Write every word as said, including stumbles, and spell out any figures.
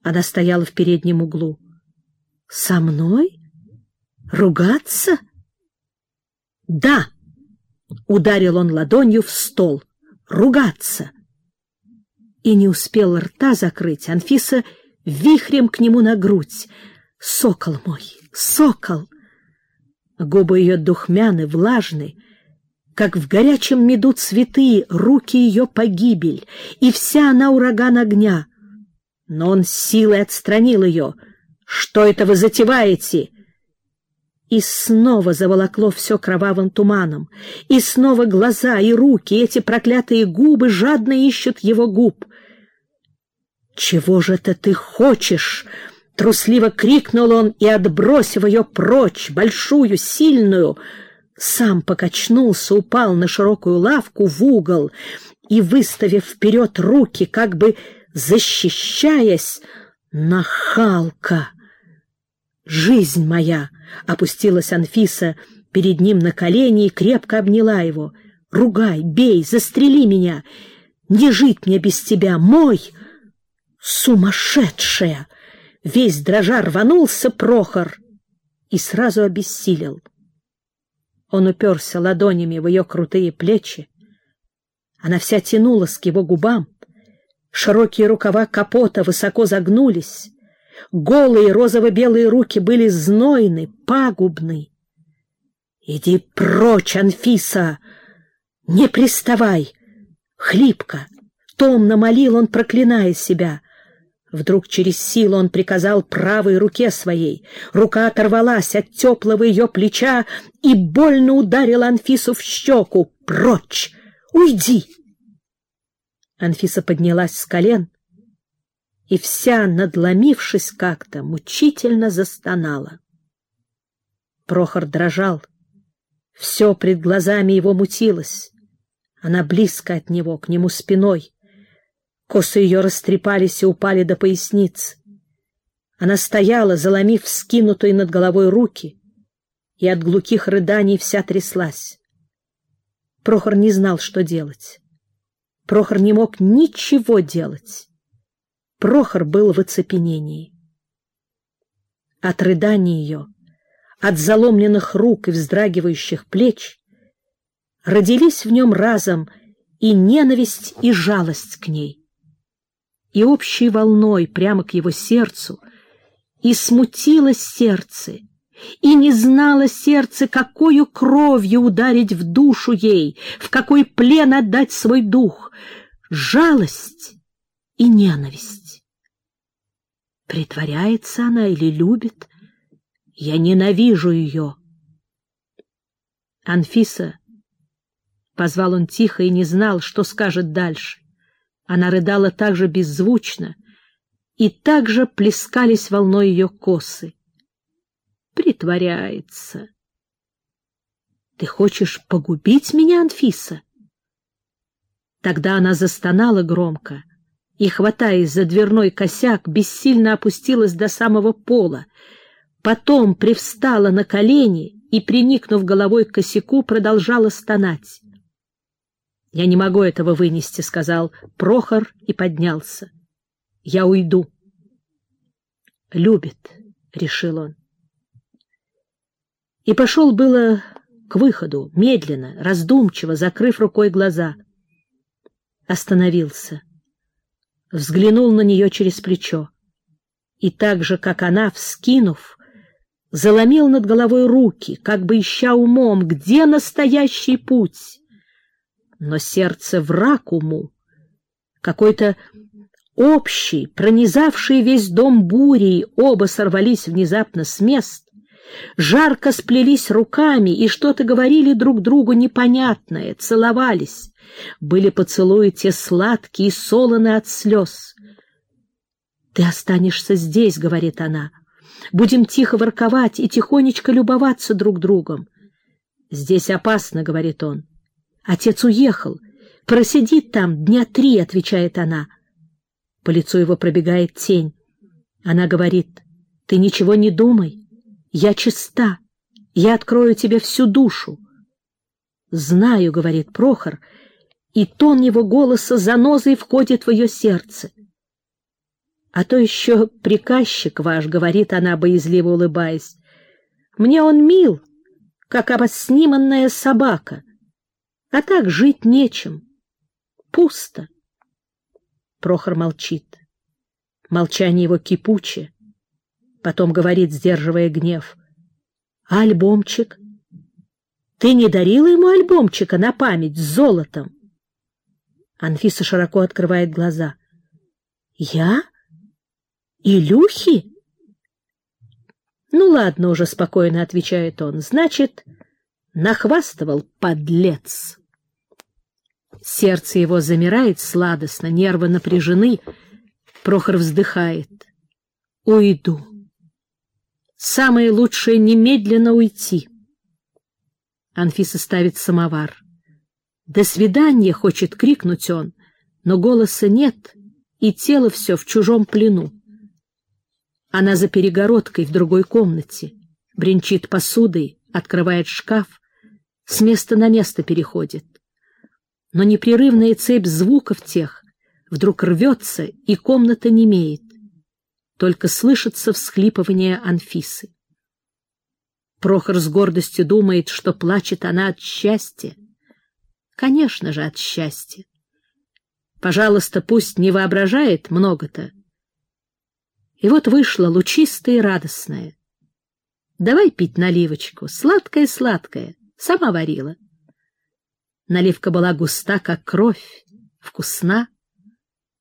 Она стояла в переднем углу. «Со мной? Ругаться?» «Да!» — ударил он ладонью в стол. «Ругаться!» И не успел рта закрыть, Анфиса вихрем к нему на грудь. «Сокол мой! Сокол!» Губы ее духмяны, влажны, как в горячем меду цветы, руки ее погибель, и вся она ураган огня. Но он силой отстранил ее. «Что это вы затеваете?» И снова заволокло все кровавым туманом, и снова глаза и руки, эти проклятые губы жадно ищут его губ. «Чего же это ты хочешь?» — трусливо крикнул он и, отбросив ее прочь, большую, сильную, сам покачнулся, упал на широкую лавку в угол и, выставив вперед руки, как бы защищаясь, «Нахалка! Жизнь моя!» — опустилась Анфиса перед ним на колени и крепко обняла его. «Ругай, бей, застрели меня! Не жить мне без тебя, мой!» «Сумасшедшая!» Весь дрожа рванулся Прохор и сразу обессилел. Он уперся ладонями в ее крутые плечи. Она вся тянулась к его губам. Широкие рукава капота высоко загнулись. Голые розово-белые руки были знойны, пагубны. «Иди прочь, Анфиса! Не приставай!» Хлипко, томно молил он, проклиная себя. Вдруг через силу он приказал правой руке своей. Рука оторвалась от теплого ее плеча и больно ударила Анфису в щеку. «Прочь! Уйди!» Анфиса поднялась с колен и вся, надломившись как-то, мучительно застонала. Прохор дрожал. Все пред глазами его мутилось. Она близко от него, к нему спиной. Косы ее растрепались и упали до поясницы. Она стояла, заломив вскинутые над головой руки, и от глухих рыданий вся тряслась. Прохор не знал, что делать. Прохор не мог ничего делать. Прохор был в оцепенении. От рыданий ее, от заломленных рук и вздрагивающих плеч родились в нем разом и ненависть, и жалость к ней. И общей волной прямо к его сердцу, и смутилось сердце, и не знало сердце, какою кровью ударить в душу ей, в какой плен отдать свой дух, жалость и ненависть. Притворяется она или любит? Я ненавижу ее. Анфиса, позвал он тихо и не знал, что скажет дальше. Она рыдала так же беззвучно, и так же плескались волной ее косы. Притворяется. Ты хочешь погубить меня, Анфиса? Тогда она застонала громко и, хватаясь за дверной косяк, бессильно опустилась до самого пола. Потом привстала на колени и, приникнув головой к косяку, продолжала стонать. «Я не могу этого вынести», — сказал Прохор и поднялся. «Я уйду». «Любит», — решил он. И пошел было к выходу, медленно, раздумчиво, закрыв рукой глаза. Остановился. Взглянул на нее через плечо. И так же, как она, вскинув, заломил над головой руки, как бы ища умом, где настоящий путь. Но сердце враг уму, какой-то общий, пронизавший весь дом бурей, оба сорвались внезапно с мест, жарко сплелись руками и что-то говорили друг другу непонятное, целовались. Были поцелуи те сладкие и солоны от слез. «Ты останешься здесь», — говорит она, — «будем тихо ворковать и тихонечко любоваться друг другом». «Здесь опасно», — говорит он. «Отец уехал. Просидит там дня три», — отвечает она. По лицу его пробегает тень. Она говорит: «Ты ничего не думай. Я чиста. Я открою тебе всю душу». «Знаю», — говорит Прохор, и тон его голоса занозой входит в ее сердце. А то еще приказчик ваш, — говорит она, боязливо улыбаясь, — мне он мил, как обосниманная собака, а так жить нечем. Пусто. Прохор молчит. Молчание его кипуче. Потом говорит, сдерживая гнев: а альбомчик? Ты не дарила ему альбомчика на память с золотом? Анфиса широко открывает глаза. Я? Илюхи? Ну ладно уже, — спокойно отвечает он, — значит, нахвастывал, подлец. Сердце его замирает сладостно, нервы напряжены. Прохор вздыхает. Уйду. Самое лучшее — немедленно уйти. Анфиса ставит самовар. «До свидания!» — хочет крикнуть он, но голоса нет, и тело все в чужом плену. Она за перегородкой в другой комнате, бренчит посудой, открывает шкаф, с места на место переходит. Но непрерывная цепь звуков тех вдруг рвется, и комната немеет. Только слышится всхлипывание Анфисы. Прохор с гордостью думает, что плачет она от счастья. Конечно же, от счастья. Пожалуйста, пусть не воображает много-то. И вот вышло лучистое и радостное. Давай пить наливочку, сладкая-сладкая, сама варила. Наливка была густа, как кровь, вкусна.